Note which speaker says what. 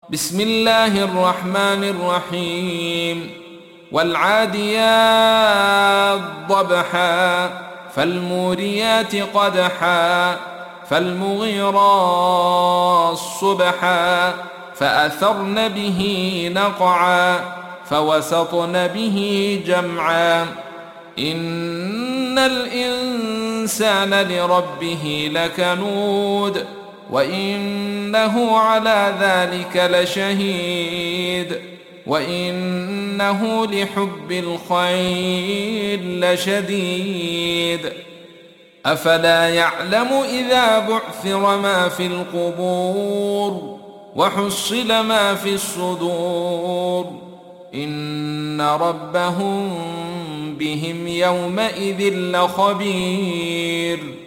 Speaker 1: بسم الله الرحمن الرحيم والعاديات ضبحا فالموريات قدحا فالمغيرات صبحا فأثرن به نقعا فوسطن به جمعا إن الإنسان لربه لكنود وإنه على ذلك لشهيد وإنه لحب الخير لشديد أفلا يعلم إذا بعثر ما في القبور وحصل ما في الصدور إن ربهم بهم يومئذ لخبير